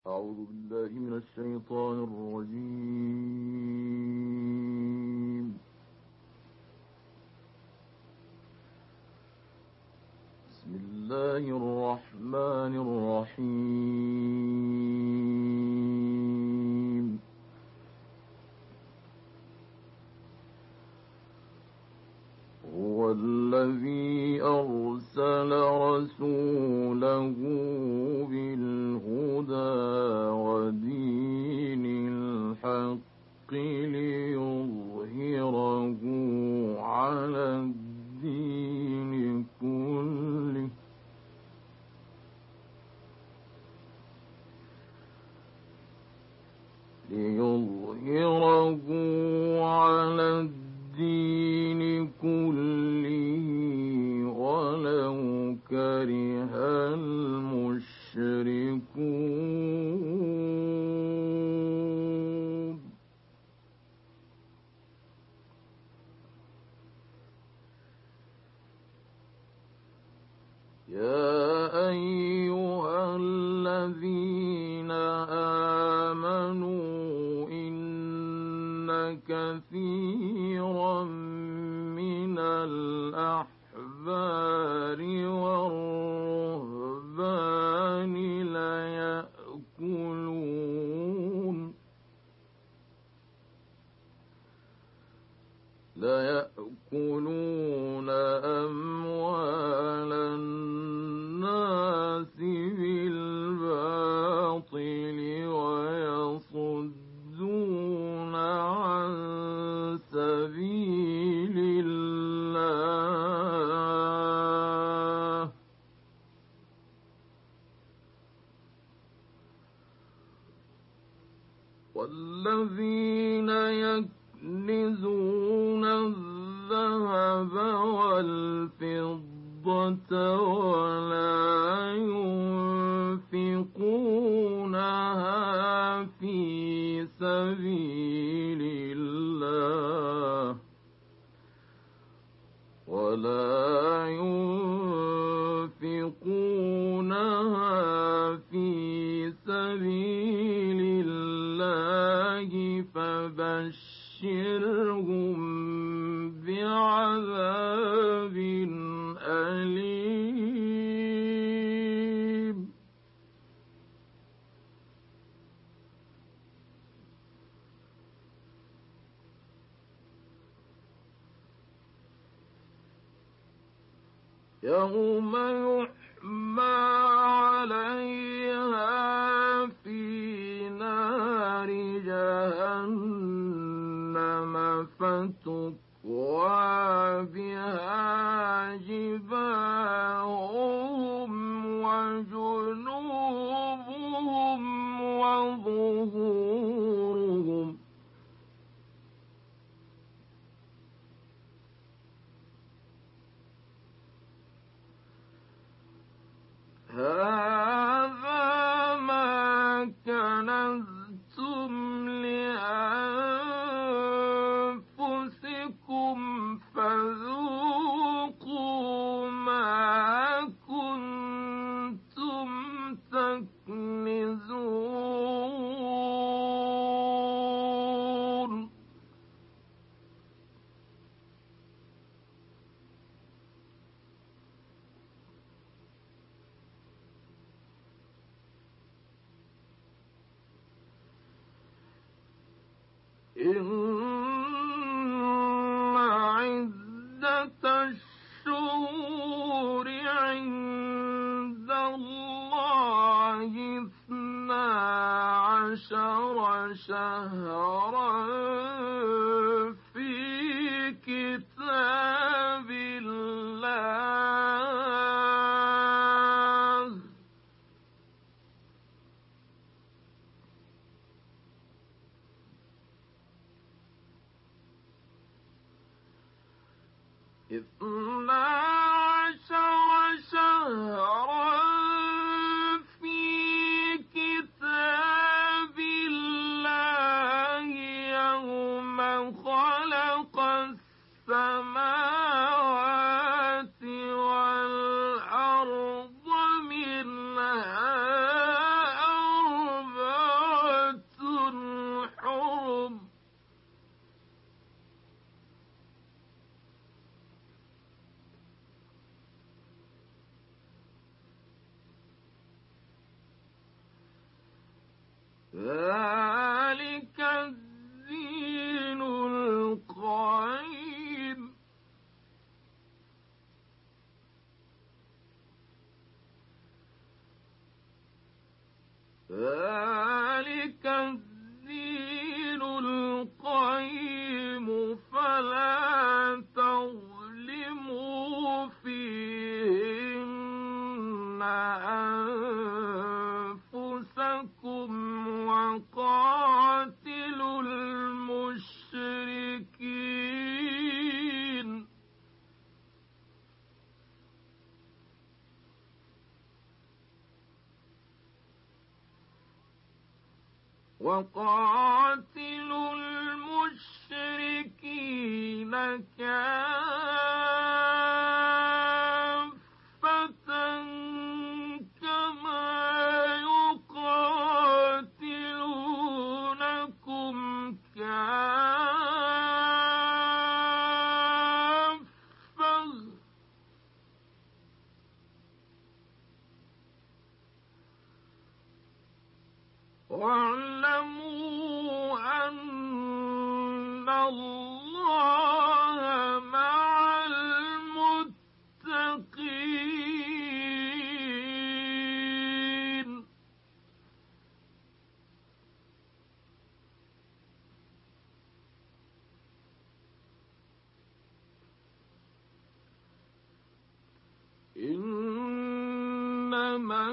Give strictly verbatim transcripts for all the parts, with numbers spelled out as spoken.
أعوذ بالله من الشيطان الرجيم. بسم الله الرحمن الرحيم. هو الذي أرسل رسوله بالهدى ودين الحق ليظهره على الدين كله ليظهره على الدين كله ولو كره المشركون. يا أيها الذين آمنوا إن كثيرا من الأحبار والرهبان ليأكلون ليأكلون أموال الناس بالباطل ويصدون عن سبيل الله والذين يكنزون الذهب والفضة ولا ينفقونها في سبيل الله ولا ينفقونها في سبيل الله فبشرهم بعذاب أليم. يوم يحمى عليها في نار جهنم فتكوى بها جباههم وجنوبهم وظهورهم هذا ما كنزتم لأنفسكم فذوقوا ما كنتم تكنزون. إن عدة الشهور عند الله اثنا عشر شهرا في كتاب الله اثنا عشر شهرا في كتاب الله يوم خلق السماوات والأرض منها أربعة ذلك الدين القيم ذلك الدين القيم فلا تظلموا فيهن أنفسكم وقاتلوا المشركين وقاتلوا المشركين كافة كما يقاتلونكم كافة واعلموا أن الله مع المتقين إنما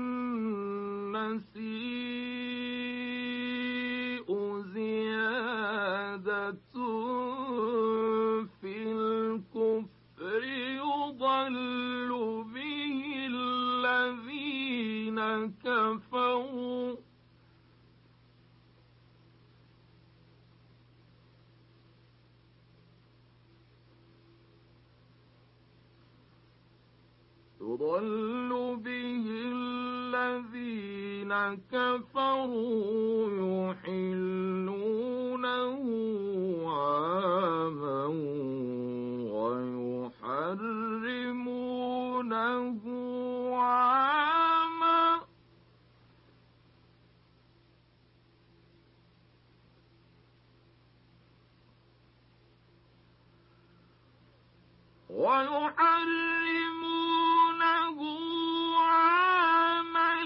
النسيء زيادة في الكفر يضل به الذين كفروا يضل به الذين كفروا يحلونه عاما ويحرمونه عاما ويحرمونه عاما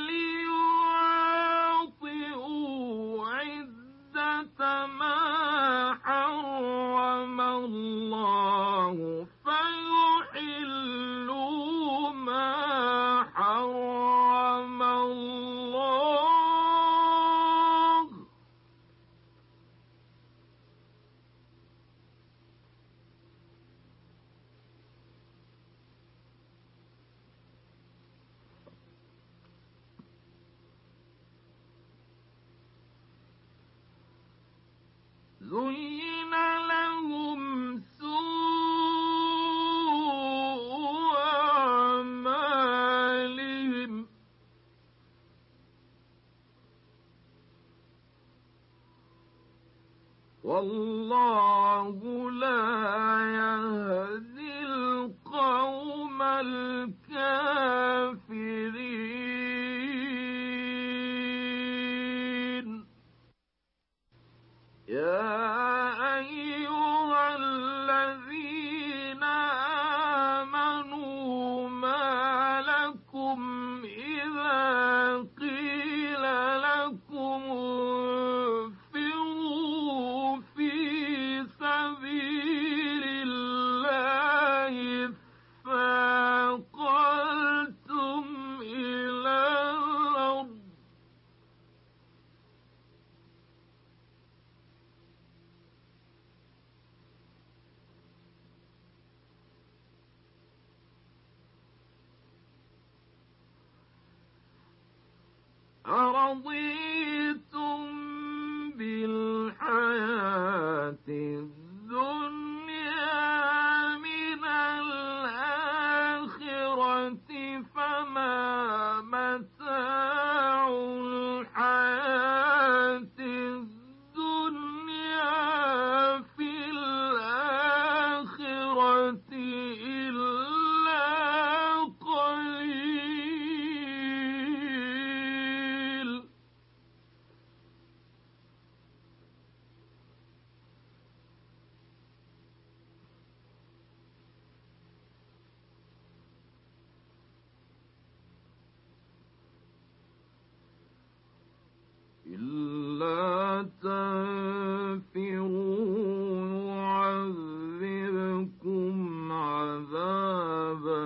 ليواطئوا عدة ما حرم الله فيحلوا ما حرم الله زين لهم سوء أعمالهم والله لا يهدي القوم الكافرين يا أيها الذين آمنوا ما لكم إذا قيل لكم انفروا في سبيل الله ثاقلتم إلى الأرض أرضيتم بالحياة الدنيا من الآخرة فما متاع الحياة الدنيا في الآخرة إلا قليل إلا تنفروا يعذبكم عذابا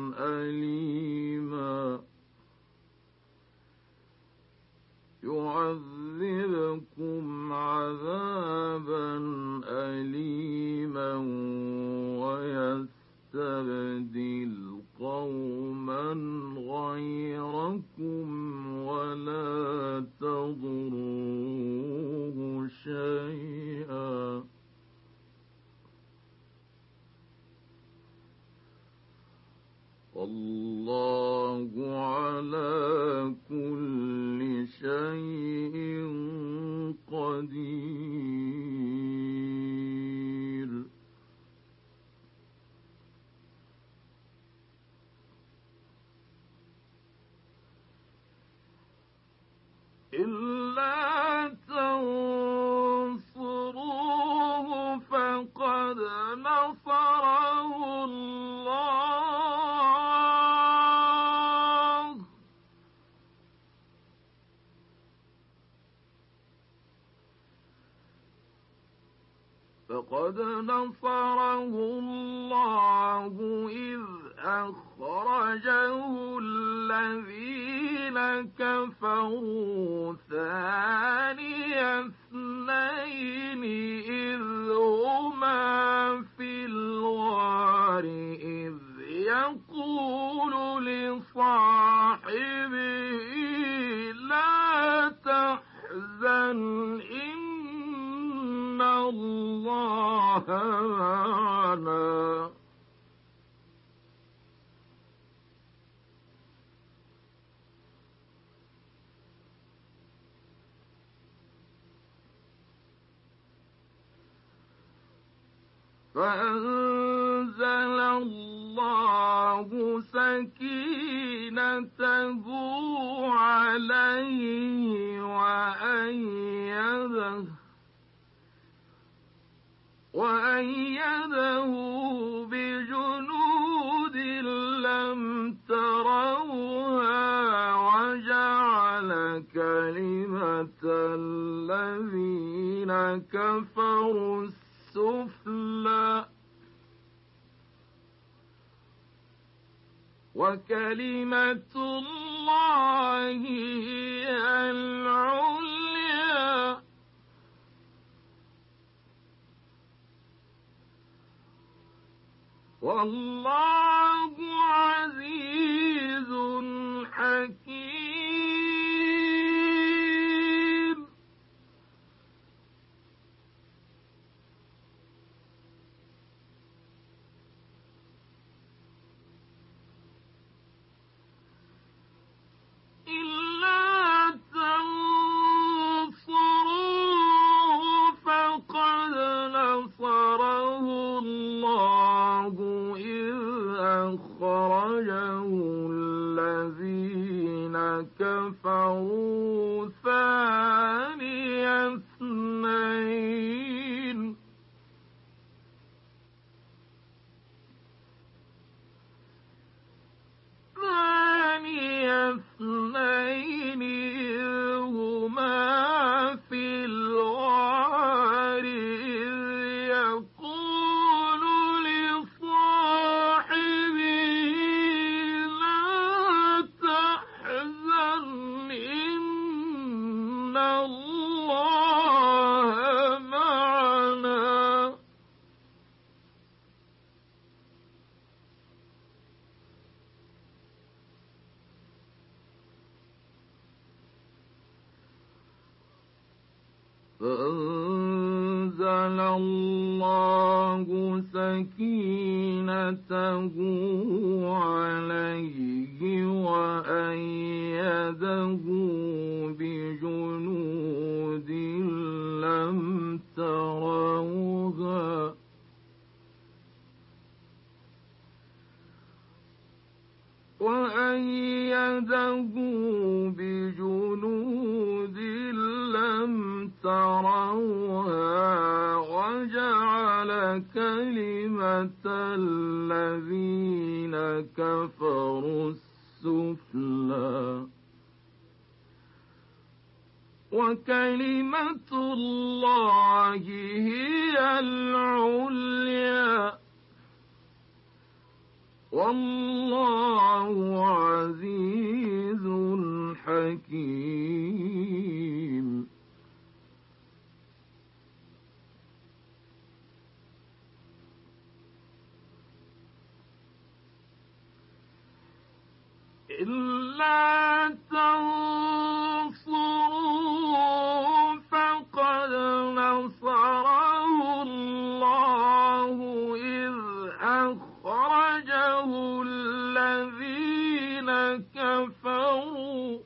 أليما يعذبكم عذابا أليما ويستبدل قوما غيركم ولا تضروه شيئا والله على كل شيء قدير. إلا تنصروه فقد نصره الله فقد نصره الله إذ أخرجه الذين كفروا ثاني اثنين إذ هما في الغار إذ يقول لصاحبه لا تحزن إن الله معنا فأنزل الله سكينته عليه وأيده وأيده بجنود لم تروها وجعل كلمة الذين كفروا السفلى وكلمة الله هي العليا والله عزيز حكيم. إلا تنصروه فقد نصره الله إذ أخرجه الذين كفروا ثاني اثنين ثاني اثنين إذ هما في الغار إذ يقول لصاحبه لا تحزن إن الله معنا فأنزل الله سكينته عليه وأيده بجنود لم تروها وأيده بجنود لم تروها وجعل كلمة الذين كفروا السفلى وكلمة الله هي العليا والله عزيز حكيم. إلا تنصروا فقد نصره الله إذ أخرجه الذين كفروا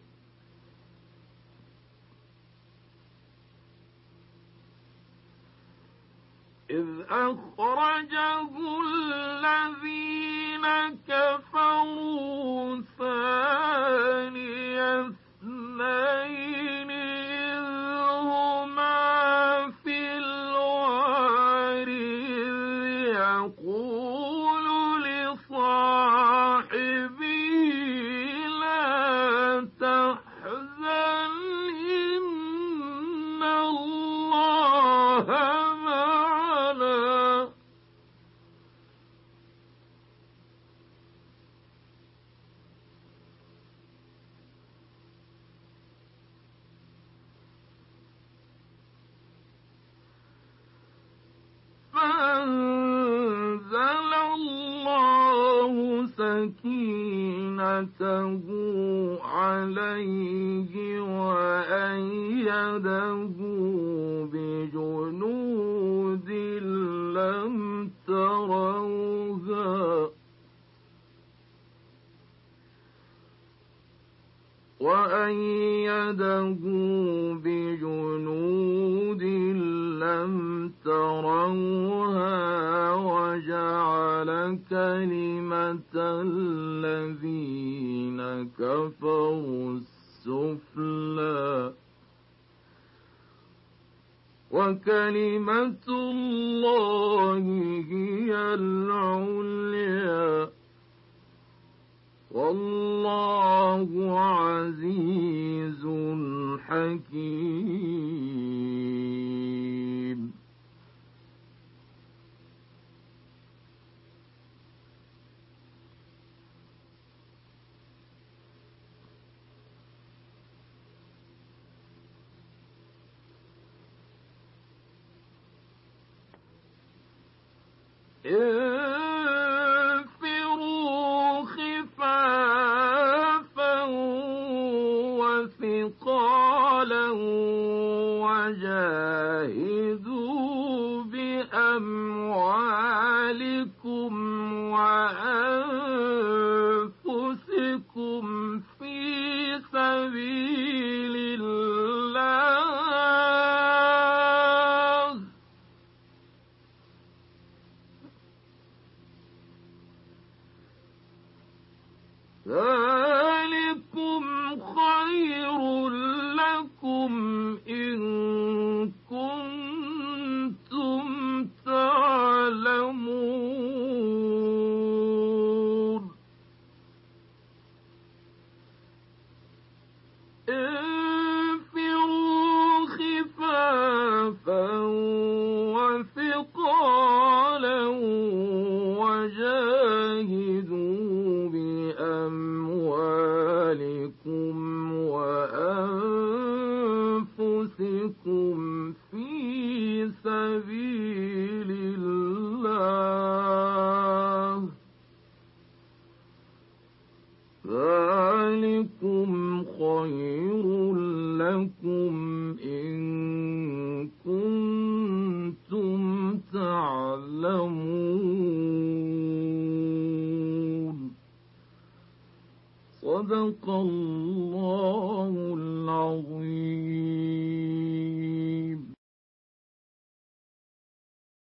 إذ أخرجه الذين كفروا ثاني اثنين إذ هما في الغار إذ يقول لصاحبه لا تحزن إن الله معنا. فأنزل الله سكينته عليه وأيده بجنود لم تروها وأيده بجنود لم تروها وجعل كلمة الذين كفروا السفلى وكلمة الله هي العليا والله عزيز حكيم. انفروا خفافا وثقالا وجاهدوا بأموالكم وأنفسكم في سبيل الله ذلكم خير لكم إن كنتم تعلمون. انفروا خفافا وثقالا وجاهدوا بأموالكم وأنفسكم في سبيل الله ذلكم خير لكم إن كنتم تعلمون. صدق الله العظيم.